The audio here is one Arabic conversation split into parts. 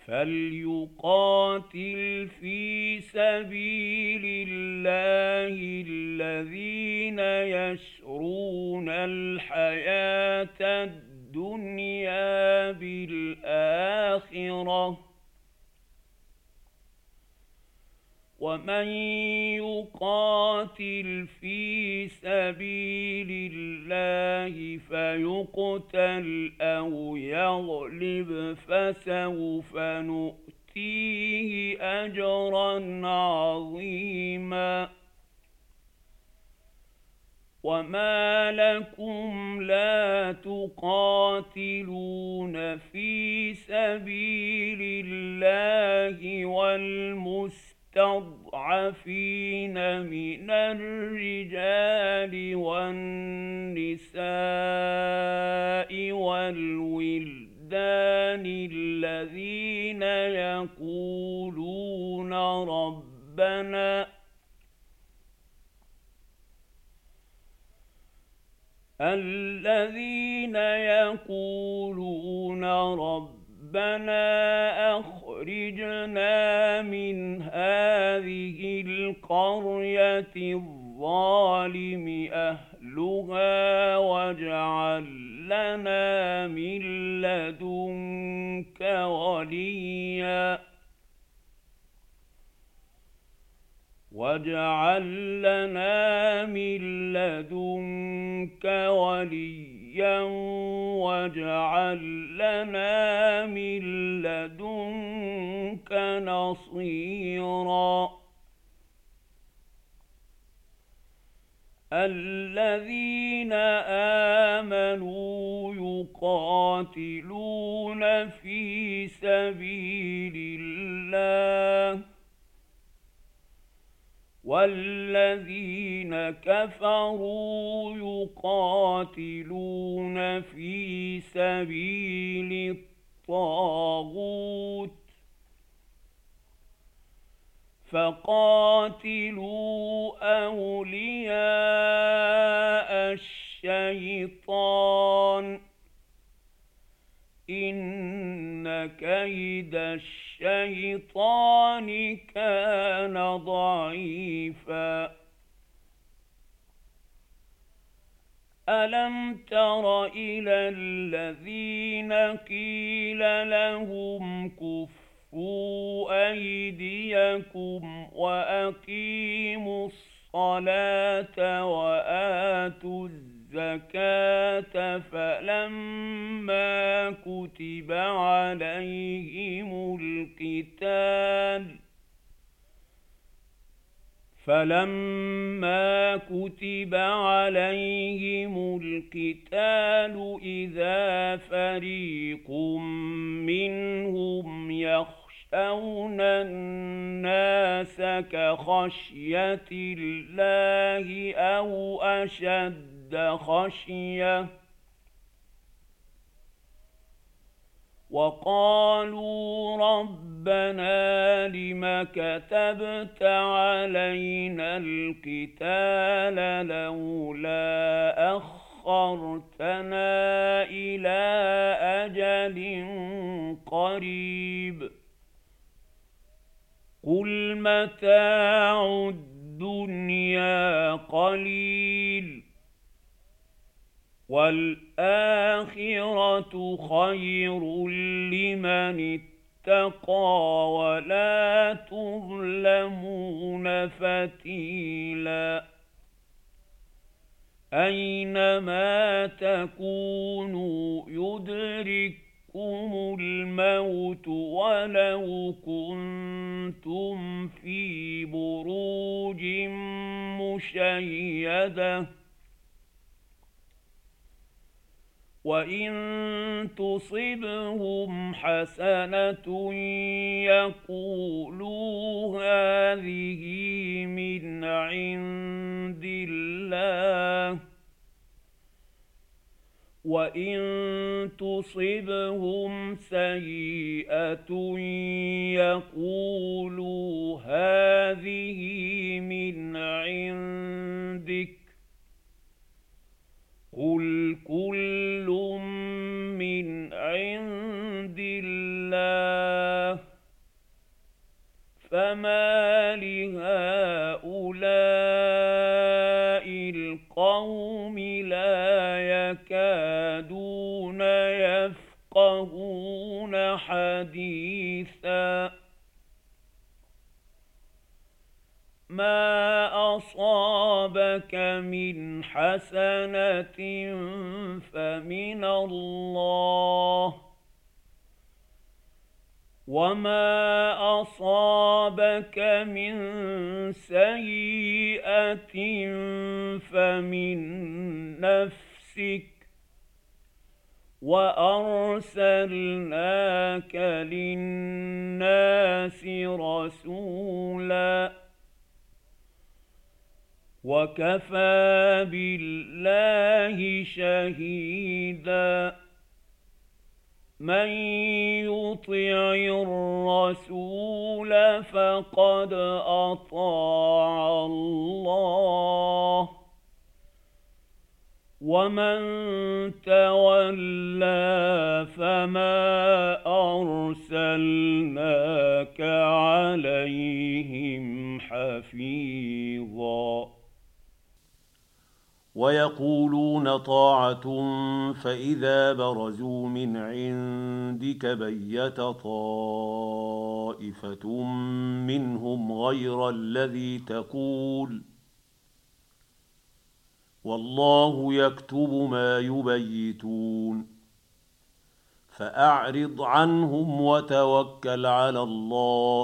فليقاتل في سبيل الله الذين يشرون الحياة الدنيا بالآخرة، ومن يقاتل في سبيل الله فيقتل أو يغلب فسوف نؤتيه أجرا عظيما. وما لكم لا تقاتلون في سبيل الله والمستضعفين من الرجال والنساء والولدان الذين يقولون ربنا أخرجنا من هذه القرية الظالم أهلها واجعل لنا من لدنك وليا واجعل لنا من لدنك نصيرا. الذين آمنوا يقاتلون في سبيل الله، والذين كفروا يقاتلون في سبيل الطاغوت فقاتلوا أولياء الشيطان إن كيد الشيطان كان ضعيفا. ألم تر إلى الذين قيل لهم كفوا أيديكم وأقيموا الصلاة وآتوا الزكاة فلما كتب عليهم القتال إذا فريق منهم يخشون الناس كخشية الله أو أشد خشية وقالوا ربنا لم كتبت علينا القتال لولا أخرتنا إلى أجل قريب قل متاع الدنيا قليل والآخرة خير لمن اتقى ولا تظلمون فتيلا. أينما تكونوا يدرككم الموت ولو كنتم في بروج مشيدة وإن تصبهم حسنة يقولوا هذه من عند الله وإن تصبهم سيئة يقولوا هذه من عندك قل كل من عند الله فما لهؤلاء القوم لا يكادون يفقهون حديثا ما أصابك من حسنة فمن الله وما أصابك من سيئة فمن نفسك وأرسلناك للناس رسولا وكفى بالله شهيدا من يطع الرسول فقد أطاع الله ومن تولى فما أرسلناك عليهم حفيظا ويقولون طاعة فإذا برزوا من عندك بيت طائفة منهم غير الذي تقول والله يكتب ما يبيتون فأعرض عنهم وتوكل على الله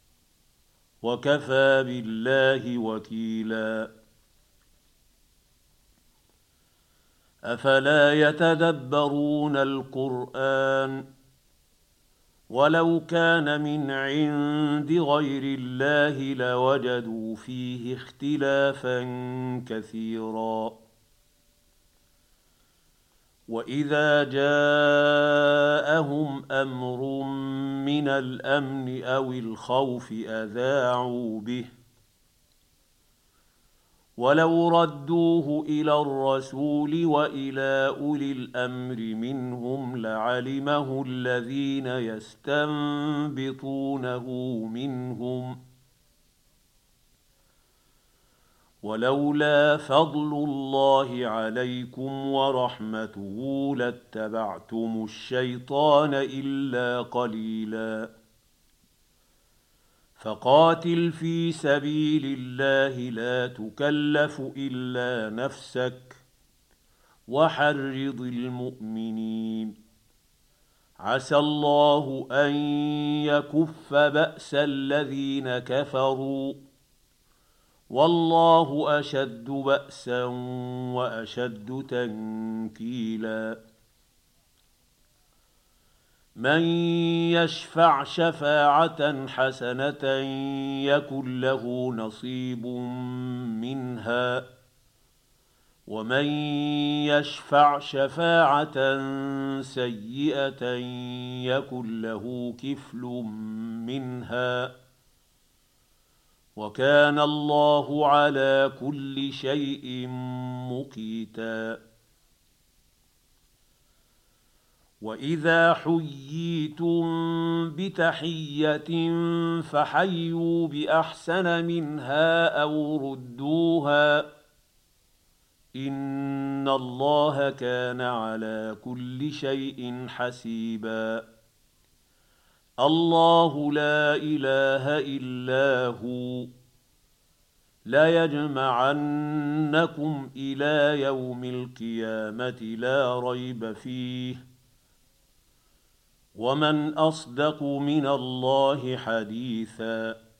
وكفى بالله وكيلا أفلا يتدبرون القرآن ولو كان من عند غير الله لوجدوا فيه اختلافا كثيرا وإذا جاءهم أمر من الأمن أو الخوف أذاعوا به ولو ردوه إلى الرسول وإلى أولي الأمر منهم لعلمه الذين يستنبطونه منهم ولولا فضل الله عليكم ورحمته لاتبعتم الشيطان إلا قليلا فقاتل في سبيل الله لا تكلف إلا نفسك وحرض المؤمنين عسى الله أن يكف بأس الذين كفروا والله أشد بأسا وأشد تنكيلا من يشفع شفاعة حسنة يكن له نصيب منها ومن يشفع شفاعة سيئة يكن له كفل منها وكان الله على كل شيء مقيتا وإذا حييتم بتحية فحيوا بأحسن منها أو ردوها إن الله كان على كل شيء حسيبا الله لا إله إلا هو لا يجمعنكم إلى يوم القيامة لا ريب فيه ومن أصدق من الله حديثا